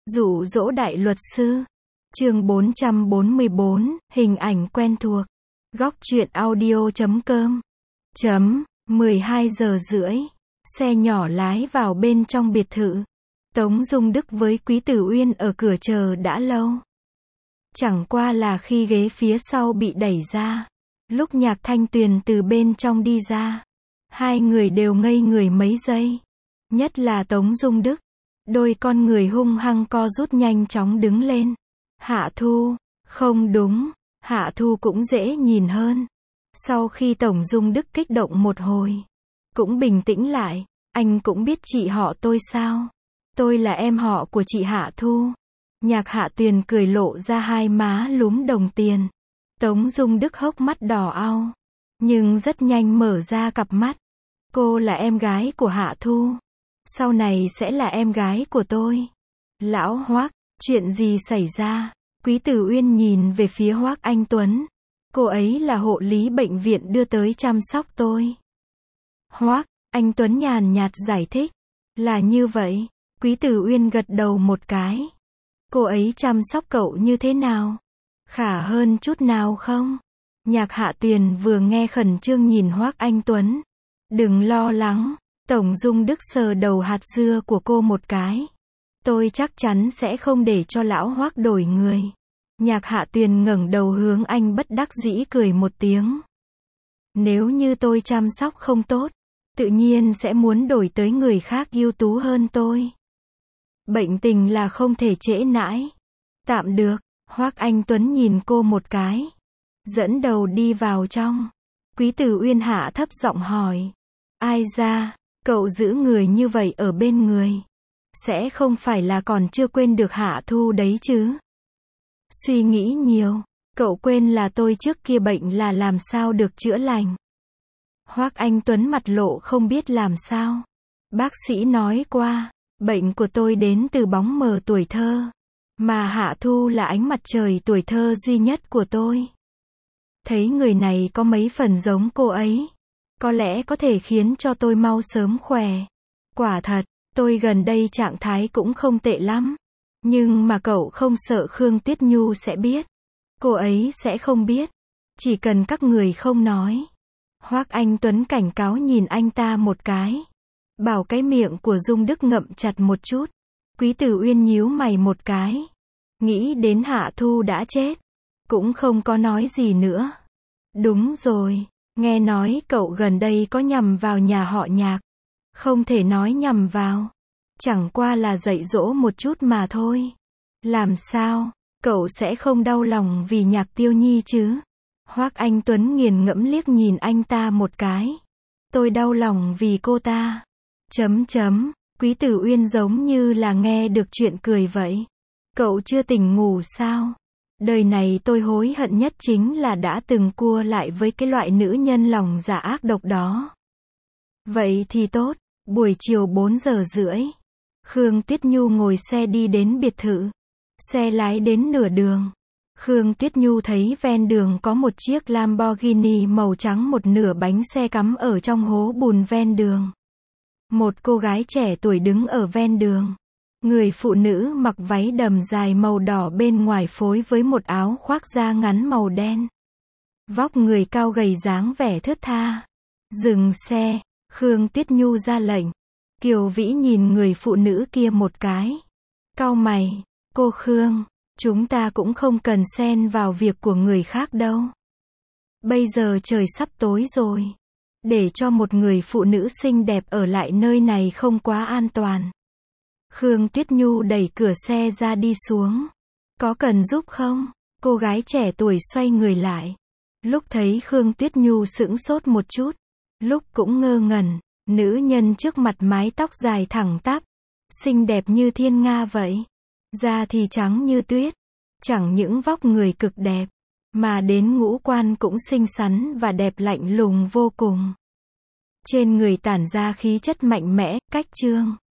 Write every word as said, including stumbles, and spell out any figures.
Dụ dỗ đại luật sư. Chương bốn trăm bốn mươi bốn, hình ảnh quen thuộc. Góc truyện audio chấm com. Chấm, mười hai giờ rưỡi. Xe nhỏ lái vào bên trong biệt thự. Tống Dung Đức với Quý Tử Uyên ở cửa chờ đã lâu. Chẳng qua là khi ghế phía sau bị đẩy ra. Lúc Nhạc Thanh Tuyền từ bên trong đi ra. Hai người đều ngây người mấy giây. Nhất là Tống Dung Đức. Đôi con người hung hăng co rút nhanh chóng đứng lên. Hạ Thu, không đúng, Hạ Thu cũng dễ nhìn hơn. Sau khi Tổng Dung Đức kích động một hồi, cũng bình tĩnh lại, anh cũng biết chị họ tôi sao? Tôi là em họ của chị Hạ Thu. Nhạc Hạ Tuyền cười lộ ra hai má lúm đồng tiền. Tống Dung Đức hốc mắt đỏ au, nhưng rất nhanh mở ra cặp mắt. Cô là em gái của Hạ Thu. Sau này sẽ là em gái của tôi. Lão Hoác, chuyện gì xảy ra? Quý Tử Uyên nhìn về phía Hoác Anh Tuấn. Cô ấy là hộ lý bệnh viện đưa tới chăm sóc tôi. Hoác Anh Tuấn nhàn nhạt giải thích. Là như vậy. Quý Tử Uyên gật đầu một cái. Cô ấy chăm sóc cậu như thế nào? Khả hơn chút nào không? Nhạc Hạ Tuyền vừa nghe khẩn trương nhìn Hoác Anh Tuấn. Đừng lo lắng. Tổng Dung Đức sờ đầu hạt dưa của cô một cái. Tôi chắc chắn sẽ không để cho lão Hoác đổi người. Nhạc Hạ Tuyền ngẩng đầu hướng anh bất đắc dĩ cười một tiếng. Nếu như tôi chăm sóc không tốt, tự nhiên sẽ muốn đổi tới người khác ưu tú hơn tôi. Bệnh tình là không thể trễ nãi. Tạm được. Hoác Anh Tuấn nhìn cô một cái. Dẫn đầu đi vào trong. Quý Tử Uyên hạ thấp giọng hỏi. Ai ra? Cậu giữ người như vậy ở bên người. Sẽ không phải là còn chưa quên được Hạ Thu đấy chứ? Suy nghĩ nhiều. Cậu quên là tôi trước kia bệnh là làm sao được chữa lành. Hoác Anh Tuấn mặt lộ không biết làm sao. Bác sĩ nói qua, bệnh của tôi đến từ bóng mờ tuổi thơ. Mà Hạ Thu là ánh mặt trời tuổi thơ duy nhất của tôi. Thấy người này có mấy phần giống cô ấy. Có lẽ có thể khiến cho tôi mau sớm khỏe. Quả thật, tôi gần đây trạng thái cũng không tệ lắm. Nhưng mà cậu không sợ Khương Tuyết Nhu sẽ biết. Cô ấy sẽ không biết. Chỉ cần các người không nói. Hoác Anh Tuấn cảnh cáo nhìn anh ta một cái. Bảo cái miệng của Dung Đức ngậm chặt một chút. Quý Tử Uyên nhíu mày một cái. Nghĩ đến Hạ Thu đã chết. Cũng không có nói gì nữa. Đúng rồi. Nghe nói cậu gần đây có nhằm vào nhà họ Nhạc. Không thể nói nhằm vào. Chẳng qua là dạy dỗ một chút mà thôi. Làm sao? Cậu sẽ không đau lòng vì Nhạc Tiêu Nhi chứ? Hoác Anh Tuấn nghiền ngẫm liếc nhìn anh ta một cái. Tôi đau lòng vì cô ta. Chấm chấm. Quý Tử Uyên giống như là nghe được chuyện cười vậy. Cậu chưa tỉnh ngủ sao? Đời này tôi hối hận nhất chính là đã từng cua lại với cái loại nữ nhân lòng dạ ác độc đó. Vậy thì tốt. Buổi chiều bốn giờ rưỡi. Khương Tuyết Nhu ngồi xe đi đến biệt thự. Xe lái đến nửa đường. Khương Tuyết Nhu thấy ven đường có một chiếc Lamborghini màu trắng một nửa bánh xe cắm ở trong hố bùn ven đường. Một cô gái trẻ tuổi đứng ở ven đường. Người phụ nữ mặc váy đầm dài màu đỏ bên ngoài phối với một áo khoác da ngắn màu đen. Vóc người cao gầy dáng vẻ thướt tha. Dừng xe, Khương Tuyết Nhu ra lệnh. Kiều Vĩ nhìn người phụ nữ kia một cái. Cau mày, cô Khương, chúng ta cũng không cần xen vào việc của người khác đâu. Bây giờ trời sắp tối rồi. Để cho một người phụ nữ xinh đẹp ở lại nơi này không quá an toàn. Khương Tuyết Nhu đẩy cửa xe ra đi xuống. Có cần giúp không? Cô gái trẻ tuổi xoay người lại. Lúc thấy Khương Tuyết Nhu sững sốt một chút. Lúc cũng ngơ ngẩn. Nữ nhân trước mặt mái tóc dài thẳng tắp. Xinh đẹp như thiên nga vậy. Da thì trắng như tuyết. Chẳng những vóc người cực đẹp. Mà đến ngũ quan cũng xinh xắn và đẹp lạnh lùng vô cùng. Trên người tản ra khí chất mạnh mẽ, cách trương.